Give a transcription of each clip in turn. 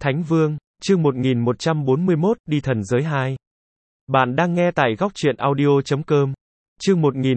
Thánh Vương, chương 1141, đi thần giới 2. Bạn đang nghe tại góc truyện audio.com. Chương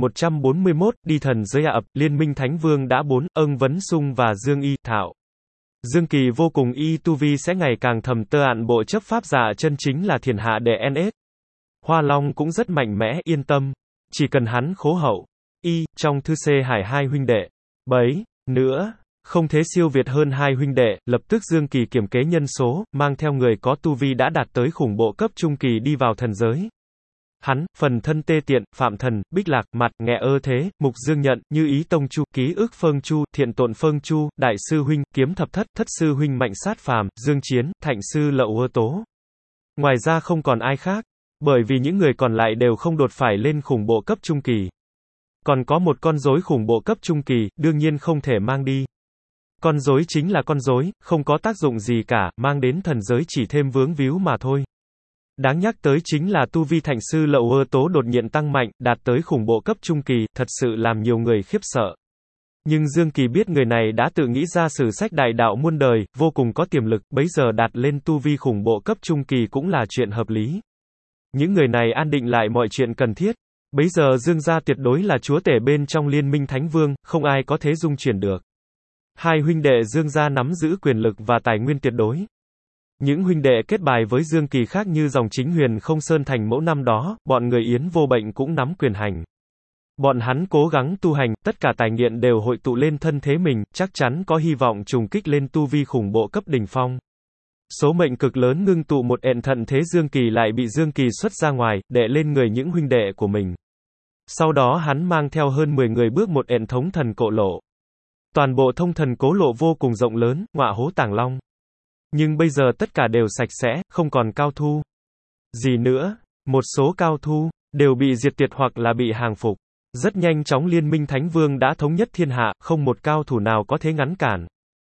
1141, đi thần giới ập, Liên minh Thánh Vương đã 4, Ưng Vấn Sung và Dương Y, Thảo. Dương Kỳ vô cùng y tu vi sẽ ngày càng thầm tơ ạn bộ chấp pháp giả chân chính là thiên hạ đệ NS. Hoa Long cũng rất mạnh mẽ, yên tâm. Chỉ cần hắn khố hậu. Trong thư C Hải hai huynh đệ. Bấy, nữa. Không thế siêu việt hơn hai huynh đệ, lập tức Dương Kỳ kiểm kế nhân số, mang theo người có tu vi đã đạt tới khủng bộ cấp trung kỳ đi vào thần giới. Hắn, phần thân tê tiện, Phạm Thần, Bích Lạc, Mặt, Nghẹ Ơ Thế, Mục Dương Nhận, Như Ý Tông Chu, Ký ức Phâng Chu, Thiện Tộn Phâng Chu, Đại sư huynh, Kiếm Thập Thất, Thất sư huynh Mạnh Sát Phàm, Dương Chiến, Thạnh sư Lậu Ơ Tố. Ngoài ra không còn ai khác, bởi vì những người còn lại đều không đột phải lên khủng bộ cấp trung kỳ. Còn có một con rối khủng bộ cấp trung kỳ, đương nhiên không thể mang đi. Con rối chính là con rối, không có tác dụng gì cả, mang đến thần giới chỉ thêm vướng víu mà thôi. Đáng nhắc tới chính là tu vi Thạnh sư Lậu Ơ Tố đột nhiên tăng mạnh, đạt tới khủng bộ cấp trung kỳ, thật sự làm nhiều người khiếp sợ. Nhưng Dương Kỳ biết người này đã tự nghĩ ra sử sách đại đạo muôn đời, vô cùng có tiềm lực, bấy giờ đạt lên tu vi khủng bộ cấp trung kỳ cũng là chuyện hợp lý. Những người này an định lại mọi chuyện cần thiết. Bấy giờ Dương gia tuyệt đối là chúa tể bên trong Liên minh Thánh Vương, không ai có thể dung chuyển được. Hai huynh đệ Dương gia nắm giữ quyền lực và tài nguyên tuyệt đối. Những huynh đệ kết bài với Dương Kỳ khác như dòng chính Huyền Không Sơn thành mẫu năm đó, bọn người Yến Vô Bệnh cũng nắm quyền hành. Bọn hắn cố gắng tu hành, tất cả tài nghiện đều hội tụ lên thân thế mình, chắc chắn có hy vọng trùng kích lên tu vi khủng bộ cấp đỉnh phong. Số mệnh cực lớn ngưng tụ một ện thận thế Dương Kỳ lại bị Dương Kỳ xuất ra ngoài, đệ lên người những huynh đệ của mình. Sau đó hắn mang theo hơn 10 người bước một ện thống thần cổ lộ. Toàn bộ thông thần cố lộ vô cùng rộng lớn, ngọa hố tàng long. Nhưng bây giờ tất cả đều sạch sẽ, không còn cao thu. Gì nữa, một số cao thu, đều bị diệt tuyệt hoặc là bị hàng phục. Rất nhanh chóng Liên minh Thánh Vương đã thống nhất thiên hạ, không một cao thủ nào có thể ngăn cản.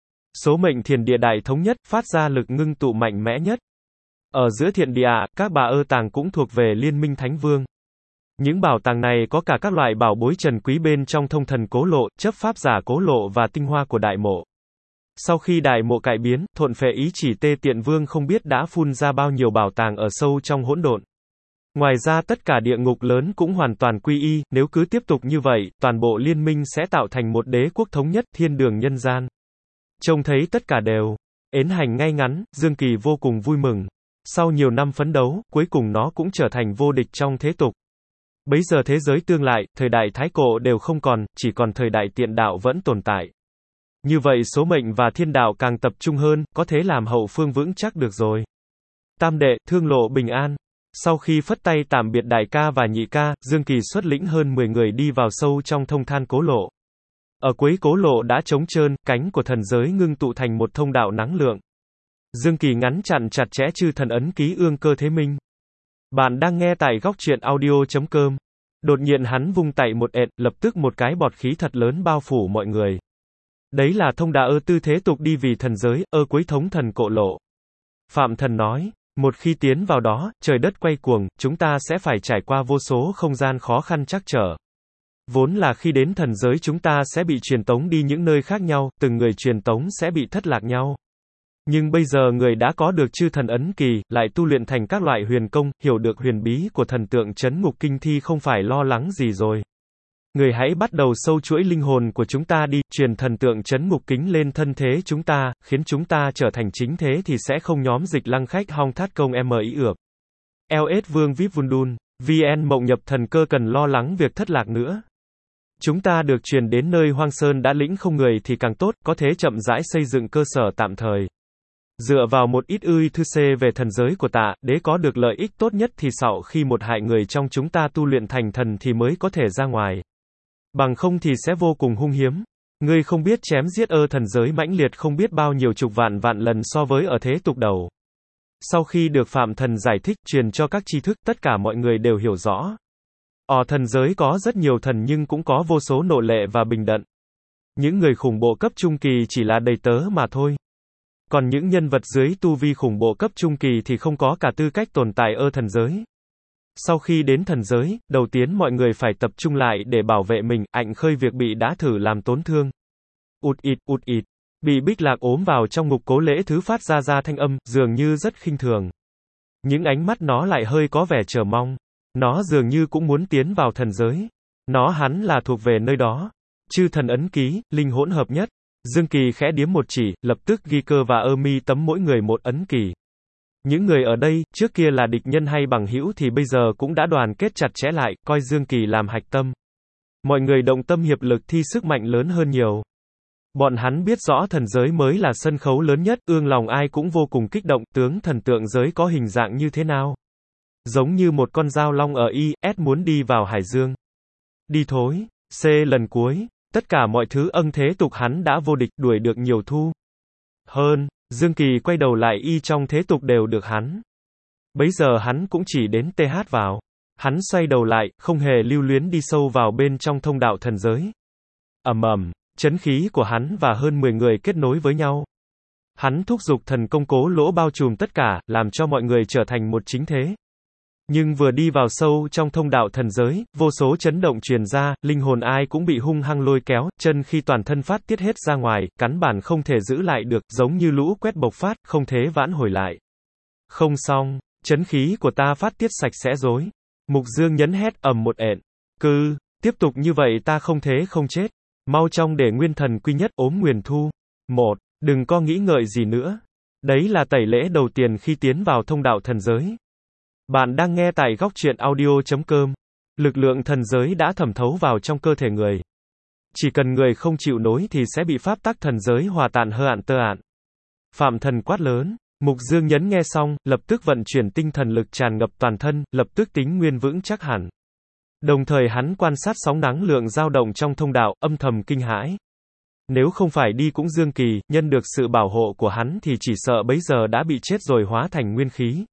Số mệnh thiền địa đại thống nhất, phát ra lực ngưng tụ mạnh mẽ nhất. Ở giữa thiện địa, các bà ơ tàng cũng thuộc về Liên minh Thánh Vương. Những bảo tàng này có cả các loại bảo bối trần quý bên trong thông thần cố lộ, chấp pháp giả cố lộ và tinh hoa của đại mộ. Sau khi đại mộ cải biến, thộn phệ ý chỉ Tê Tiện Vương không biết đã phun ra bao nhiêu bảo tàng ở sâu trong hỗn độn. Ngoài ra tất cả địa ngục lớn cũng hoàn toàn quy y, nếu cứ tiếp tục như vậy, toàn bộ liên minh sẽ tạo thành một đế quốc thống nhất thiên đường nhân gian. Trông thấy tất cả đều ến hành ngay ngắn, Dương Kỳ vô cùng vui mừng. Sau nhiều năm phấn đấu, cuối cùng nó cũng trở thành vô địch trong thế tục. Bấy giờ thế giới tương lại, thời đại thái cổ đều không còn, chỉ còn thời đại tiện đạo vẫn tồn tại. Như vậy số mệnh và thiên đạo càng tập trung hơn, có thể làm hậu phương vững chắc được rồi. Tam đệ, thương lộ bình an. Sau khi phất tay tạm biệt đại ca và nhị ca, Dương Kỳ xuất lĩnh hơn 10 người đi vào sâu trong thông than cố lộ. Ở cuối cố lộ đã trống trơn, cánh của thần giới ngưng tụ thành một thông đạo năng lượng. Dương Kỳ ngắn chặn chặt chẽ chư thần ấn ký ương cơ thế minh. Bạn đang nghe tại góc truyện audio.com. Đột nhiên hắn vung tay một ẹt, lập tức một cái bọt khí thật lớn bao phủ mọi người. Đấy là thông đạo tư thế tục đi vì thần giới, cuối thống thần cổ lộ. Phạm Thần nói, một khi tiến vào đó, trời đất quay cuồng, chúng ta sẽ phải trải qua vô số không gian khó khăn trắc trở. Vốn là khi đến thần giới chúng ta sẽ bị truyền tống đi những nơi khác nhau, từng người truyền tống sẽ bị thất lạc nhau. Nhưng bây giờ người đã có được chư thần ấn kỳ, lại tu luyện thành các loại huyền công, hiểu được huyền bí của thần tượng trấn ngục kinh thi không phải lo lắng gì rồi. Người hãy bắt đầu sâu chuỗi linh hồn của chúng ta đi, truyền thần tượng trấn ngục kính lên thân thế chúng ta, khiến chúng ta trở thành chính thế thì sẽ không nhóm dịch lăng khách hong thát công MI ược. LS Vương VIP Vundun, VN Mộng nhập thần cơ cần lo lắng việc thất lạc nữa. Chúng ta được truyền đến nơi hoang sơn đã lĩnh không người thì càng tốt, có thể chậm rãi xây dựng cơ sở tạm thời. Dựa vào một ít thư C về thần giới của tạ, đế có được lợi ích tốt nhất thì sau khi một hại người trong chúng ta tu luyện thành thần thì mới có thể ra ngoài. Bằng không thì sẽ vô cùng hung hiếm. Ngươi không biết chém giết thần giới mãnh liệt không biết bao nhiêu chục vạn lần so với ở thế tục đầu. Sau khi được Phạm Thần giải thích, truyền cho các tri thức, tất cả mọi người đều hiểu rõ. Thần giới có rất nhiều thần nhưng cũng có vô số nô lệ và bình đận. Những người khủng bộ cấp trung kỳ chỉ là đầy tớ mà thôi. Còn những nhân vật dưới tu vi khủng bộ cấp trung kỳ thì không có cả tư cách tồn tại ở thần giới. Sau khi đến thần giới, đầu tiên mọi người phải tập trung lại để bảo vệ mình, ảnh khơi việc bị đã thử làm tổn thương. Ụt ịt, Bị Bích Lạc ốm vào trong ngục Cố Lễ Thứ phát ra thanh âm, dường như rất khinh thường. Những ánh mắt nó lại hơi có vẻ chờ mong. Nó dường như cũng muốn tiến vào thần giới. Hắn là thuộc về nơi đó. Chư thần ấn ký, linh hỗn hợp nhất. Dương Kỳ khẽ điếm một chỉ, lập tức ghi cơ và mi tấm mỗi người một ấn kỳ. Những người ở đây, trước kia là địch nhân hay bằng hữu thì bây giờ cũng đã đoàn kết chặt chẽ lại, coi Dương Kỳ làm hạch tâm. Mọi người động tâm hiệp lực thi sức mạnh lớn hơn nhiều. Bọn hắn biết rõ thần giới mới là sân khấu lớn nhất, ương lòng ai cũng vô cùng kích động, tướng thần tượng giới có hình dạng như thế nào? Giống như một con dao long ở IS muốn đi vào Hải Dương. Đi thôi. Lần cuối, tất cả mọi thứ thế tục hắn đã vô địch, đuổi được nhiều thu. Hơn, Dương Kỳ quay đầu lại trong thế tục đều được hắn. Bấy giờ hắn cũng chỉ đến TH vào. Hắn xoay đầu lại, không hề lưu luyến đi sâu vào bên trong thông đạo thần giới. Chấn khí của hắn và hơn 10 người kết nối với nhau. Hắn thúc giục thần công Cố Lỗ bao trùm tất cả, làm cho mọi người trở thành một chính thế. Nhưng vừa đi vào sâu trong thông đạo thần giới, vô số chấn động truyền ra, linh hồn ai cũng bị hung hăng lôi kéo, chân khi toàn thân phát tiết hết ra ngoài, cắn bản không thể giữ lại được, giống như lũ quét bộc phát, không thể vãn hồi lại. Không xong, chấn khí của ta phát tiết sạch sẽ rồi. Mục Dương nhấn hét một ện. Tiếp tục như vậy ta không thế không chết. Mau trong để nguyên thần quy nhất ốm nguyền thu. Đừng có nghĩ ngợi gì nữa. Đấy là tẩy lễ đầu tiên khi tiến vào thông đạo thần giới. Bạn đang nghe tại góc truyện audio.com. Lực lượng thần giới đã thẩm thấu vào trong cơ thể người. Chỉ cần người không chịu nối thì sẽ bị pháp tắc thần giới hòa tan hơ ạn tơ ạn. Phạm Thần quát lớn. Mục Dương nhấn nghe xong, lập tức vận chuyển tinh thần lực tràn ngập toàn thân, lập tức tính nguyên vững chắc hẳn. Đồng thời hắn quan sát sóng năng lượng dao động trong thông đạo, âm thầm kinh hãi. Nếu không phải đi cũng Dương Kỳ, nhân được sự bảo hộ của hắn thì chỉ sợ bấy giờ đã bị chết rồi hóa thành nguyên khí.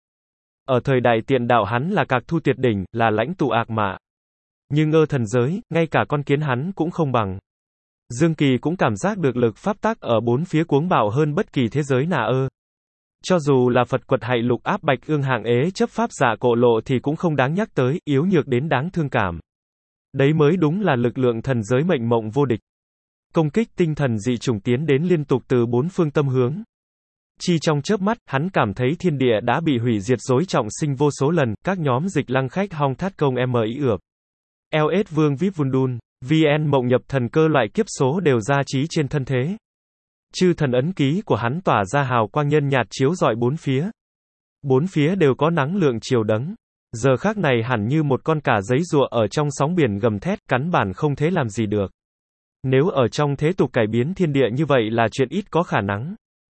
Ở thời đại tiện đạo hắn là Cạc Thu tuyệt đỉnh, là lãnh tụ ạc mạ. Nhưng thần giới, ngay cả con kiến hắn cũng không bằng. Dương Kỳ cũng cảm giác được lực pháp tắc ở bốn phía cuống bạo hơn bất kỳ thế giới nào. Cho dù là Phật Quật Hạy Lục áp Bạch Ương hạng ế chấp pháp giả Cộ Lộ thì cũng không đáng nhắc tới, yếu nhược đến đáng thương cảm. Đấy mới đúng là lực lượng thần giới mệnh mộng vô địch. Công kích tinh thần dị chủng tiến đến liên tục từ bốn phương tâm hướng. Chỉ trong chớp mắt, hắn cảm thấy thiên địa đã bị hủy diệt rối trọng sinh vô số lần, các nhóm dịch lăng khách hong thát công MI ược. LS Vương VIP Vundun, VN mộng nhập thần cơ loại kiếp số đều ra trí trên thân thế. Chư thần ấn ký của hắn tỏa ra hào quang nhân nhạt chiếu rọi bốn phía. Bốn phía đều có năng lượng chiều đấng. Giờ khắc này hẳn như một con cả giấy rùa ở trong sóng biển gầm thét, cắn bản không thể làm gì được. Nếu ở trong thế tục cải biến thiên địa như vậy là chuyện ít có khả năng.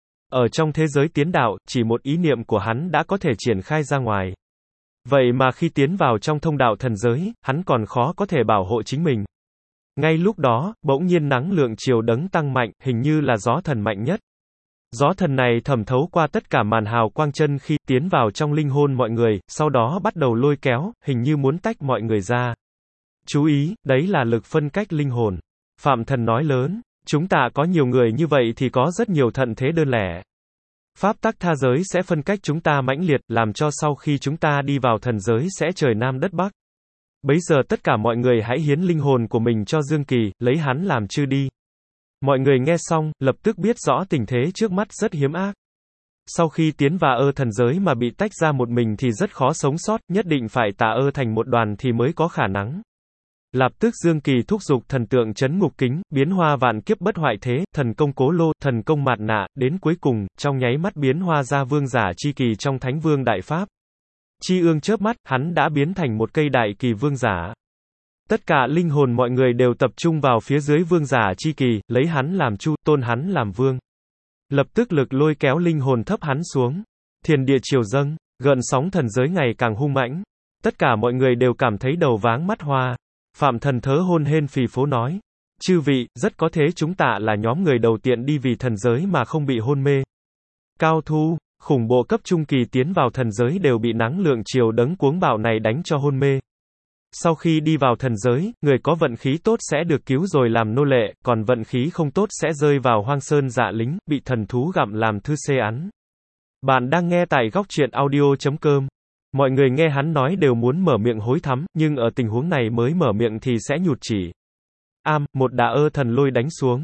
Ở trong thế giới tiến đạo, chỉ một ý niệm của hắn đã có thể triển khai ra ngoài. Vậy mà khi tiến vào trong thông đạo thần giới, hắn còn khó có thể bảo hộ chính mình. Ngay lúc đó, bỗng nhiên năng lượng chiều đấng tăng mạnh, hình như là gió thần mạnh nhất. Gió thần này thẩm thấu qua tất cả màn hào quang chân khi tiến vào trong linh hồn mọi người, sau đó bắt đầu lôi kéo, hình như muốn tách mọi người ra. Chú ý, đấy là lực phân cách linh hồn. Phạm Thần nói lớn, chúng ta có nhiều người như vậy thì có rất nhiều thận thế đơn lẻ. Pháp tắc tha giới sẽ phân cách chúng ta mãnh liệt, làm cho sau khi chúng ta đi vào thần giới sẽ trời nam đất bắc. Bấy giờ tất cả mọi người hãy hiến linh hồn của mình cho Dương Kỳ, lấy hắn làm chư đi. Mọi người nghe xong, lập tức biết rõ tình thế trước mắt rất hiếm ác. Sau khi tiến vào thần giới mà bị tách ra một mình thì rất khó sống sót, nhất định phải tà thành một đoàn thì mới có khả năng. Lập tức Dương Kỳ thúc giục thần tượng chấn ngục kính, biến hoa vạn kiếp bất hoại thế, thần công Cố Lô, thần công mạt nạ, đến cuối cùng, trong nháy mắt biến hoa ra vương giả chi kỳ trong Thánh Vương Đại Pháp. Chi ương chớp mắt, hắn đã biến thành một cây đại kỳ vương giả. Tất cả linh hồn mọi người đều tập trung vào phía dưới vương giả chi kỳ, lấy hắn làm chu, tôn hắn làm vương. Lập tức lực lôi kéo linh hồn thấp hắn xuống. Thiền địa triều dâng, gợn sóng thần giới ngày càng hung mãnh. Tất cả mọi người đều cảm thấy đầu váng mắt hoa. Phạm Thần thớ hôn hên phì phố nói. Chư vị, rất có thế chúng ta là nhóm người đầu tiên đi vì thần giới mà không bị hôn mê. Cao thu, khủng bộ cấp trung kỳ tiến vào thần giới đều bị năng lượng chiều đấng cuống bạo này đánh cho hôn mê. Sau khi đi vào thần giới, người có vận khí tốt sẽ được cứu rồi làm nô lệ, còn vận khí không tốt sẽ rơi vào hoang sơn dạ lính, bị thần thú gặm làm thư xê án. Bạn đang nghe tại góc truyện audio.com. Mọi người nghe hắn nói đều muốn mở miệng hối thắm, nhưng ở tình huống này mới mở miệng thì sẽ nhụt chỉ. Một đà thần lôi đánh xuống.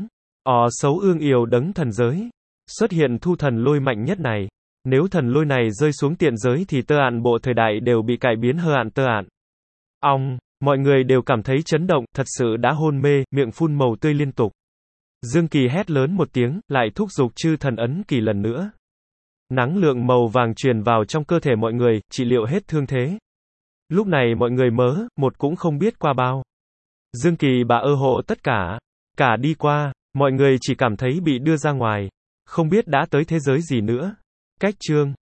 Xấu ương yêu đấng thần giới. Xuất hiện thu thần lôi mạnh nhất này. Nếu thần lôi này rơi xuống tiện giới thì tơ ạn bộ thời đại đều bị cải biến hơ ạn tơ ạn. Mọi người đều cảm thấy chấn động, thật sự đã hôn mê, miệng phun màu tươi liên tục. Dương Kỳ hét lớn một tiếng, lại thúc giục chư thần ấn kỳ lần nữa. Năng lượng màu vàng truyền vào trong cơ thể mọi người, trị liệu hết thương thế. Lúc này mọi người một cũng không biết qua bao. Dương Kỳ bà hộ tất cả đi qua, mọi người chỉ cảm thấy bị đưa ra ngoài, không biết đã tới thế giới gì nữa. Cách chương